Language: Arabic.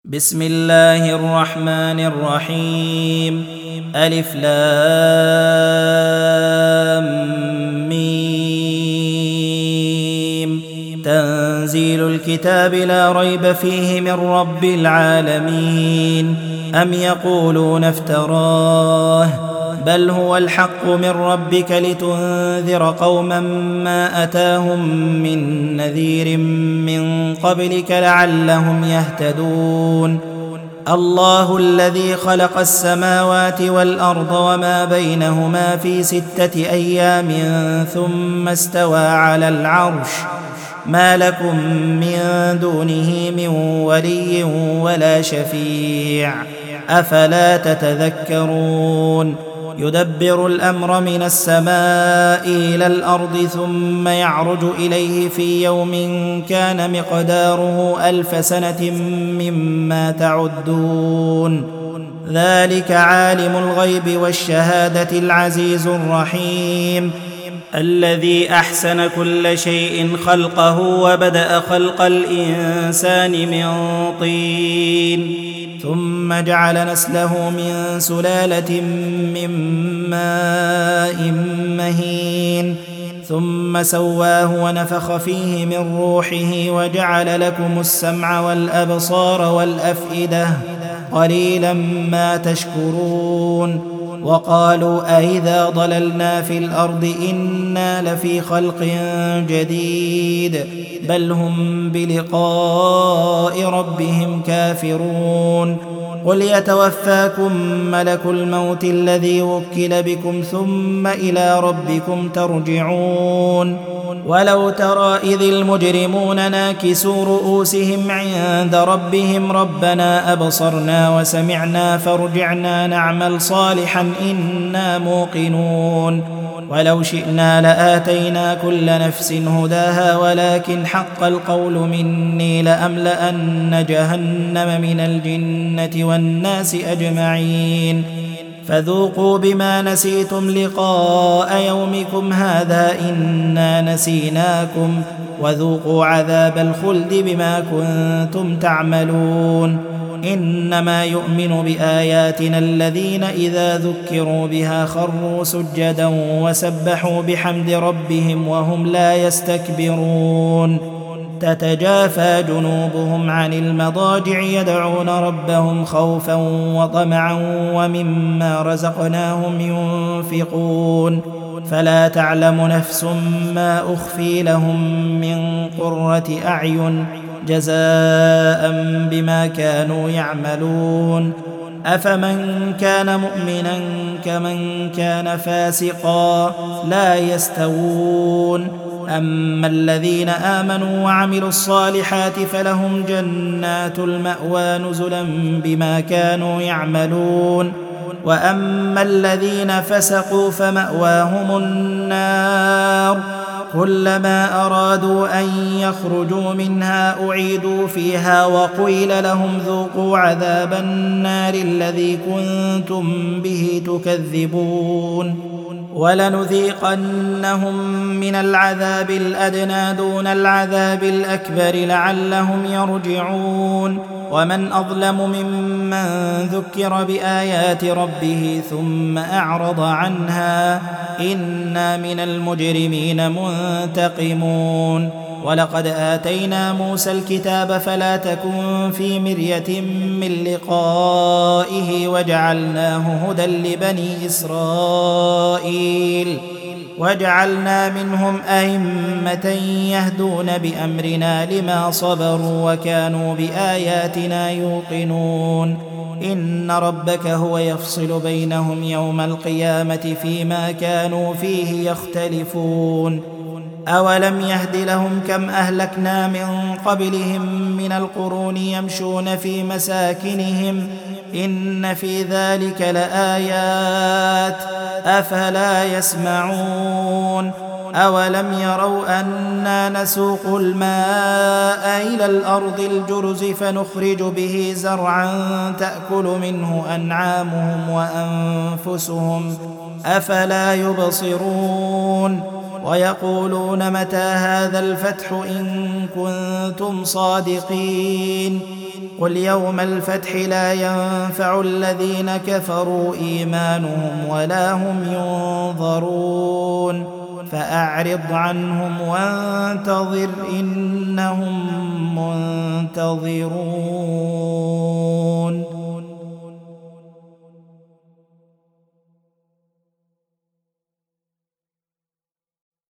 بسم الله الرحمن الرحيم. ألف لام ميم. تنزيل الكتاب لا ريب فيه من رب العالمين. أم يقولون افتراه بل هو الحق من ربك لتنذر قوما ما أتاهم من نذير من قبلك لعلهم يهتدون. الله الذي خلق السماوات والأرض وما بينهما في 6 أيام ثم استوى على العرش ما لكم من دونه من ولي ولا شفيع أفلا تتذكرون. يدبر الأمر من السماء إلى الأرض ثم يعرج إليه في يوم كان مقداره 1000 سنة مما تعدون. ذلك عالم الغيب والشهادة العزيز الرحيم الذي أحسن كل شيء خلقه وبدأ خلق الإنسان من طين ثم جعل نسله من سلالة من ماء مهين ثم سواه ونفخ فيه من روحه وجعل لكم السمع والأبصار والأفئدة قليلا ما تشكرون. وقالوا أئذا ضللنا في الأرض إنا لفي خلق جديد بل هم بلقاء ربهم كافرون. قل يتوفاكم ملك الموت الذي وكل بكم ثم إلى ربكم ترجعون. ولو ترى إذ المجرمون ناكسوا رؤوسهم عند ربهم ربنا أبصرنا وسمعنا فارجعنا نعمل صالحا إنا موقنون. ولو شئنا لآتينا كل نفس هداها ولكن حق القول مني لأملأن جهنم من الجنة والناس أجمعين. فذوقوا بما نسيتم لقاء يومكم هذا إنا نسيناكم وذوقوا عذاب الخلد بما كنتم تعملون. إنما يؤمن بآياتنا الذين إذا ذكروا بها خروا سجدا وسبحوا بحمد ربهم وهم لا يستكبرون. تتجافى جنوبهم عن المضاجع يدعون ربهم خوفا وطمعا ومما رزقناهم ينفقون. فلا تعلم نفس ما أخفي لهم من قرة أعين جزاء بما كانوا يعملون. أفمن كان مؤمنا كمن كان فاسقا لا يستوون. أما الذين آمنوا وعملوا الصالحات فلهم جنات المأوى نزلا بما كانوا يعملون. وأما الذين فسقوا فمأواهم النار كلما أرادوا أن يخرجوا منها أعيدوا فيها وقيل لهم ذوقوا عذاب النار الذي كنتم به تكذبون. ولنذيقنهم من العذاب الأدنى دون العذاب الأكبر لعلهم يرجعون. ومن أظلم ممن ذكر بآيات ربه ثم أعرض عنها إنا من المجرمين منتقمون. ولقد آتينا موسى الكتاب فلا تكن في مرية من لقائه وجعلناه هدى لبني إسرائيل وجعلنا منهم أئمة يهدون بأمرنا لما صبروا وكانوا بآياتنا يوقنون. إن ربك هو يفصل بينهم يوم القيامة فيما كانوا فيه يختلفون. أولم يهد لهم كم أهلكنا من قبلهم من القرون يمشون في مساكنهم إن في ذلك لآيات أفلا يسمعون. أولم يروا أنا نسوق الماء إلى الأرض الجرز فنخرج به زرعا تأكل منه أنعامهم وأنفسهم أفلا يبصرون. ويقولون متى هذا الفتح إن كنتم صادقين قل يوم الفتح لا ينفع الذين كفروا إيمانهم ولا هم ينظرون فأعرض عنهم وانتظر إنهم منتظرون.